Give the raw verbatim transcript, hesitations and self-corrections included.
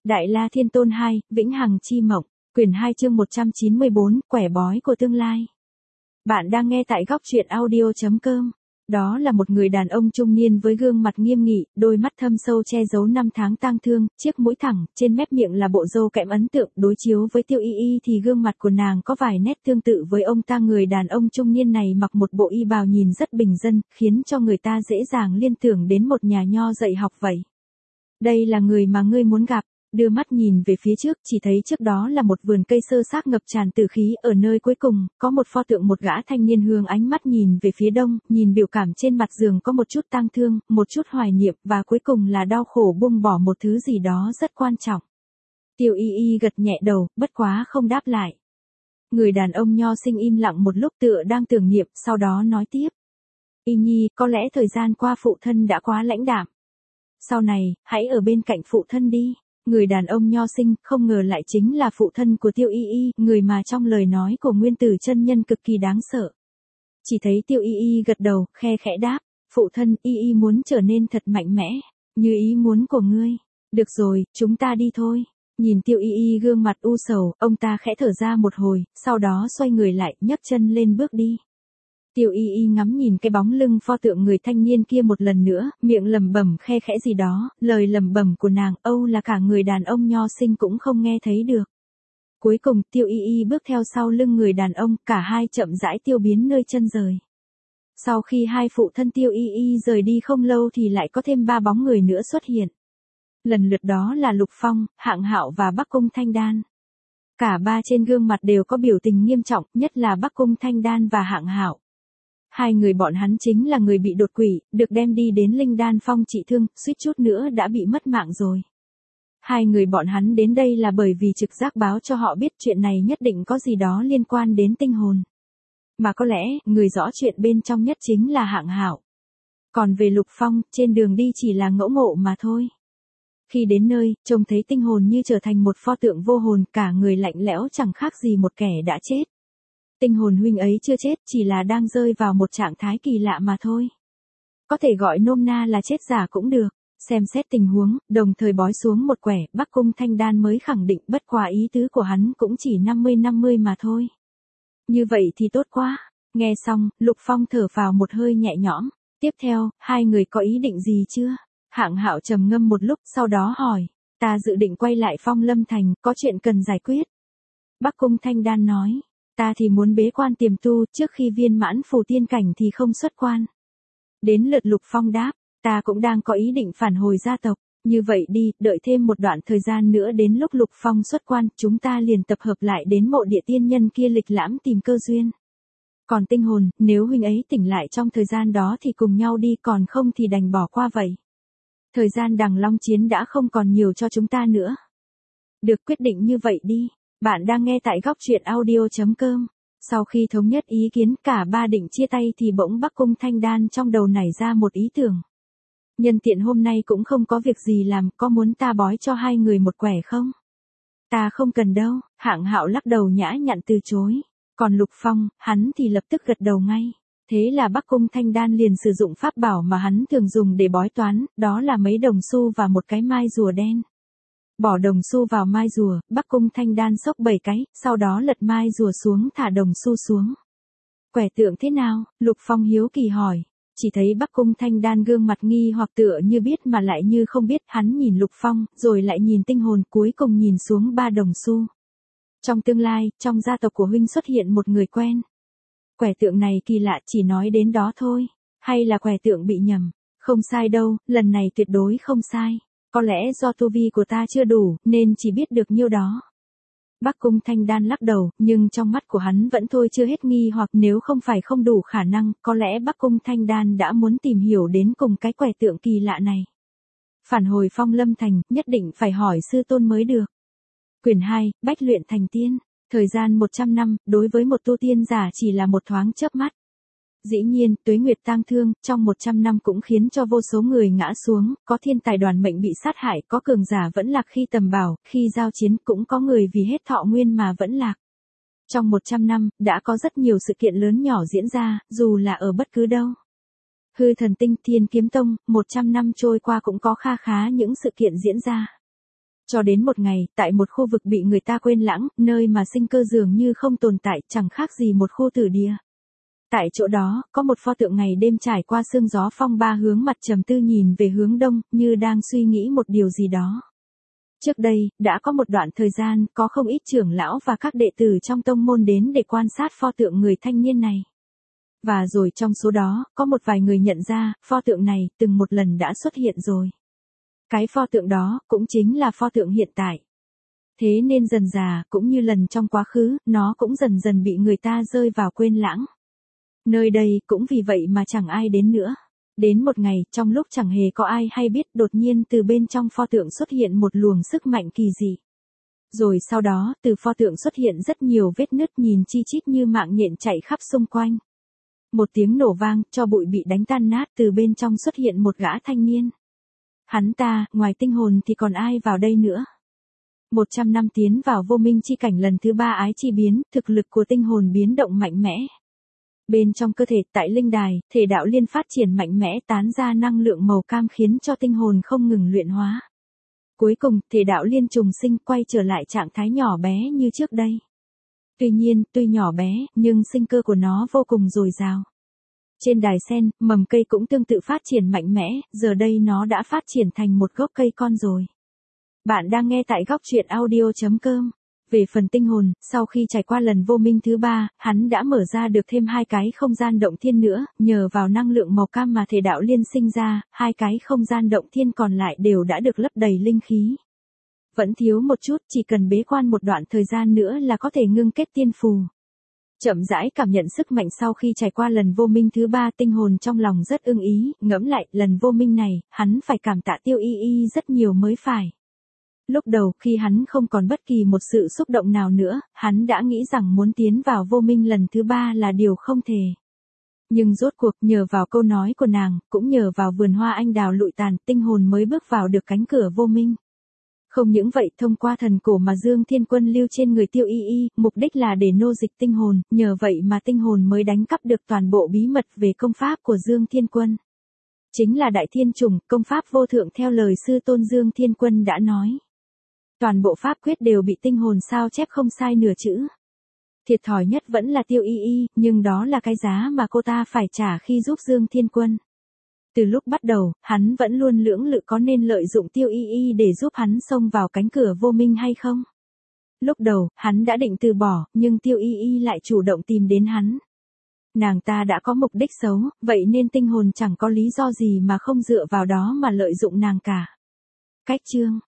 Đại La Thiên Tôn hai, Vĩnh Hằng Chi Mộng, quyển hai chương một trăm chín mươi bốn, quẻ bói của tương lai. Bạn đang nghe tại góc truyện audio chấm com. Đó là một người đàn ông trung niên với gương mặt nghiêm nghị, đôi mắt thâm sâu che giấu năm tháng tang thương, chiếc mũi thẳng, trên mép miệng là bộ râu kẽm ấn tượng. Đối chiếu với Tiêu Y Y thì gương mặt của nàng có vài nét tương tự với ông ta. Người đàn ông trung niên này mặc một bộ y bào nhìn rất bình dân, khiến cho người ta dễ dàng liên tưởng đến một nhà nho dạy học vậy. Đây là người mà ngươi muốn gặp. Đưa mắt nhìn về phía trước, chỉ thấy trước đó là một vườn cây sơ xác ngập tràn tử khí. Ở nơi cuối cùng, có một pho tượng một gã thanh niên hướng ánh mắt nhìn về phía đông, nhìn biểu cảm trên mặt giường có một chút tang thương, một chút hoài niệm, và cuối cùng là đau khổ buông bỏ một thứ gì đó rất quan trọng. Tiêu Y Y gật nhẹ đầu, bất quá không đáp lại. Người đàn ông nho sinh im lặng một lúc tựa đang tưởng niệm, sau đó nói tiếp. Y Nhi, có lẽ thời gian qua phụ thân đã quá lãnh đạm. Sau này, hãy ở bên cạnh phụ thân đi. Người đàn ông nho sinh không ngờ lại chính là phụ thân của Tiêu Y Y, người mà trong lời nói của Nguyên Tử chân nhân cực kỳ đáng sợ. Chỉ thấy Tiêu Y Y gật đầu, khe khẽ đáp, phụ thân, Y Y muốn trở nên thật mạnh mẽ, như ý muốn của ngươi. Được rồi, chúng ta đi thôi. Nhìn Tiêu Y Y gương mặt u sầu, ông ta khẽ thở ra một hồi, sau đó xoay người lại, nhấc chân lên bước đi. Tiêu Y Y ngắm nhìn cái bóng lưng pho tượng người thanh niên kia một lần nữa, miệng lẩm bẩm khe khẽ gì đó, lời lẩm bẩm của nàng, âu là cả người đàn ông nho sinh cũng không nghe thấy được. Cuối cùng, Tiêu Y Y bước theo sau lưng người đàn ông, cả hai chậm rãi tiêu biến nơi chân rời. Sau khi hai phụ thân Tiêu Y Y rời đi không lâu thì lại có thêm ba bóng người nữa xuất hiện. Lần lượt đó là Lục Phong, Hạng Hạo và Bắc Cung Thanh Đan. Cả ba trên gương mặt đều có biểu tình nghiêm trọng, nhất là Bắc Cung Thanh Đan và Hạng Hạo. Hai người bọn hắn chính là người bị đột quỷ, được đem đi đến Linh Đan Phong trị thương, suýt chút nữa đã bị mất mạng rồi. Hai người bọn hắn đến đây là bởi vì trực giác báo cho họ biết chuyện này nhất định có gì đó liên quan đến tinh hồn. Mà có lẽ, người rõ chuyện bên trong nhất chính là Hạng Hạo. Còn về Lục Phong, trên đường đi chỉ là ngẫu ngộ mà thôi. Khi đến nơi, trông thấy tinh hồn như trở thành một pho tượng vô hồn, cả người lạnh lẽo chẳng khác gì một kẻ đã chết. Tinh hồn huynh ấy chưa chết, chỉ là đang rơi vào một trạng thái kỳ lạ mà thôi. Có thể gọi nôm na là chết giả cũng được. Xem xét tình huống, đồng thời bói xuống một quẻ, Bắc Cung Thanh Đan mới khẳng định, bất quá ý tứ của hắn cũng chỉ năm mươi năm mươi mà thôi. Như vậy thì tốt quá. Nghe xong, Lục Phong thở vào một hơi nhẹ nhõm. Tiếp theo, hai người có ý định gì chưa? Hạng Hạo trầm ngâm một lúc, sau đó hỏi. Ta dự định quay lại Phong Lâm Thành, có chuyện cần giải quyết. Bắc Cung Thanh Đan nói. Ta thì muốn bế quan tiềm tu, trước khi viên mãn phù tiên cảnh thì không xuất quan. Đến lượt Lục Phong đáp, ta cũng đang có ý định phản hồi gia tộc, như vậy đi, đợi thêm một đoạn thời gian nữa đến lúc Lục Phong xuất quan, chúng ta liền tập hợp lại đến mộ địa tiên nhân kia lịch lãm tìm cơ duyên. Còn tinh hồn, nếu huynh ấy tỉnh lại trong thời gian đó thì cùng nhau đi, còn không thì đành bỏ qua vậy. Thời gian đằng long chiến đã không còn nhiều cho chúng ta nữa. Được, quyết định như vậy đi. Bạn đang nghe tại góc truyện audio chấm com. Sau khi thống nhất ý kiến, cả ba định chia tay thì bỗng Bắc Cung Thanh Đan trong đầu nảy ra một ý tưởng. Nhân tiện hôm nay cũng không có việc gì làm, có muốn ta bói cho hai người một quẻ không? Ta không cần đâu. Hạng Hạo lắc đầu nhã nhặn từ chối. Còn Lục Phong, hắn thì lập tức gật đầu ngay. Thế là Bắc Cung Thanh Đan liền sử dụng pháp bảo mà hắn thường dùng để bói toán, đó là mấy đồng xu và một cái mai rùa đen. Bỏ đồng xu vào mai rùa, Bắc Cung Thanh Đan xốc bảy cái, sau đó lật mai rùa xuống, thả đồng xu xuống. Quẻ tượng thế nào? Lục Phong hiếu kỳ hỏi. Chỉ thấy Bắc Cung Thanh Đan gương mặt nghi hoặc tựa như biết mà lại như không biết, hắn nhìn Lục Phong, rồi lại nhìn tinh hồn, cuối cùng nhìn xuống ba đồng xu. Trong tương lai, trong gia tộc của huynh xuất hiện một người quen. Quẻ tượng này kỳ lạ, chỉ nói đến đó thôi. Hay là quẻ tượng bị nhầm? Không sai đâu, lần này tuyệt đối không sai. Có lẽ do tu vi của ta chưa đủ, nên chỉ biết được nhiêu đó. Bắc Cung Thanh Đan lắc đầu, nhưng trong mắt của hắn vẫn thôi chưa hết nghi hoặc, nếu không phải không đủ khả năng, có lẽ Bắc Cung Thanh Đan đã muốn tìm hiểu đến cùng cái quẻ tượng kỳ lạ này. Phản hồi Phong Lâm Thành, nhất định phải hỏi sư tôn mới được. Quyển hai, Bách luyện thành tiên. Thời gian một trăm năm, đối với một tu tiên giả chỉ là một thoáng chớp mắt. Dĩ nhiên, tuế nguyệt tang thương, trong một trăm năm cũng khiến cho vô số người ngã xuống, có thiên tài đoàn mệnh bị sát hại, có cường giả vẫn lạc khi tầm bảo, khi giao chiến, cũng có người vì hết thọ nguyên mà vẫn lạc. Trong một trăm năm, đã có rất nhiều sự kiện lớn nhỏ diễn ra, dù là ở bất cứ đâu. Hư Thần Tinh, Thiên Kiếm Tông, một trăm năm trôi qua cũng có kha khá những sự kiện diễn ra. Cho đến một ngày, tại một khu vực bị người ta quên lãng, nơi mà sinh cơ dường như không tồn tại, chẳng khác gì một khu tử địa. Tại chỗ đó, có một pho tượng ngày đêm trải qua sương gió phong ba hướng mặt trầm tư nhìn về hướng đông, như đang suy nghĩ một điều gì đó. Trước đây, đã có một đoạn thời gian, có không ít trưởng lão và các đệ tử trong tông môn đến để quan sát pho tượng người thanh niên này. Và rồi trong số đó, có một vài người nhận ra, pho tượng này, từng một lần đã xuất hiện rồi. Cái pho tượng đó, cũng chính là pho tượng hiện tại. Thế nên dần dà, cũng như lần trong quá khứ, nó cũng dần dần bị người ta rơi vào quên lãng. Nơi đây, cũng vì vậy mà chẳng ai đến nữa. Đến một ngày, trong lúc chẳng hề có ai hay biết, đột nhiên từ bên trong pho tượng xuất hiện một luồng sức mạnh kỳ dị. Rồi sau đó, từ pho tượng xuất hiện rất nhiều vết nứt nhìn chi chít như mạng nhện chạy khắp xung quanh. Một tiếng nổ vang, cho bụi bị đánh tan nát, từ bên trong xuất hiện một gã thanh niên. Hắn ta, ngoài tinh hồn thì còn ai vào đây nữa? Một trăm năm tiến vào vô minh chi cảnh lần thứ ba ái chi biến, thực lực của tinh hồn biến động mạnh mẽ. Bên trong cơ thể, tại linh đài, thể đạo liên phát triển mạnh mẽ tán ra năng lượng màu cam khiến cho tinh hồn không ngừng luyện hóa. Cuối cùng, thể đạo liên trùng sinh quay trở lại trạng thái nhỏ bé như trước đây. Tuy nhiên, tuy nhỏ bé, nhưng sinh cơ của nó vô cùng dồi dào. Trên đài sen, mầm cây cũng tương tự phát triển mạnh mẽ, giờ đây nó đã phát triển thành một gốc cây con rồi. Bạn đang nghe tại góc truyện audio chấm com. Về phần tinh hồn, sau khi trải qua lần vô minh thứ ba, hắn đã mở ra được thêm hai cái không gian động thiên nữa, nhờ vào năng lượng màu cam mà thể đạo liên sinh ra, hai cái không gian động thiên còn lại đều đã được lấp đầy linh khí. Vẫn thiếu một chút, chỉ cần bế quan một đoạn thời gian nữa là có thể ngưng kết tiên phù. Chậm rãi cảm nhận sức mạnh sau khi trải qua lần vô minh thứ ba, tinh hồn trong lòng rất ưng ý, ngẫm lại, lần vô minh này, hắn phải cảm tạ Tiêu Y Y rất nhiều mới phải. Lúc đầu, khi hắn không còn bất kỳ một sự xúc động nào nữa, hắn đã nghĩ rằng muốn tiến vào vô minh lần thứ ba là điều không thể. Nhưng rốt cuộc, nhờ vào câu nói của nàng, cũng nhờ vào vườn hoa anh đào lụi tàn, tinh hồn mới bước vào được cánh cửa vô minh. Không những vậy, thông qua thần cổ mà Dương Thiên Quân lưu trên người Tiêu Y Y, mục đích là để nô dịch tinh hồn, nhờ vậy mà tinh hồn mới đánh cắp được toàn bộ bí mật về công pháp của Dương Thiên Quân. Chính là Đại Thiên Trùng, công pháp vô thượng theo lời sư tôn Dương Thiên Quân đã nói. Toàn bộ pháp quyết đều bị tinh hồn sao chép không sai nửa chữ. Thiệt thòi nhất vẫn là Tiêu Y Y, nhưng đó là cái giá mà cô ta phải trả khi giúp Dương Thiên Quân. Từ lúc bắt đầu, hắn vẫn luôn lưỡng lự có nên lợi dụng Tiêu Y Y để giúp hắn xông vào cánh cửa vô minh hay không. Lúc đầu, hắn đã định từ bỏ, nhưng Tiêu Y Y lại chủ động tìm đến hắn. Nàng ta đã có mục đích xấu, vậy nên tinh hồn chẳng có lý do gì mà không dựa vào đó mà lợi dụng nàng cả. Cách chương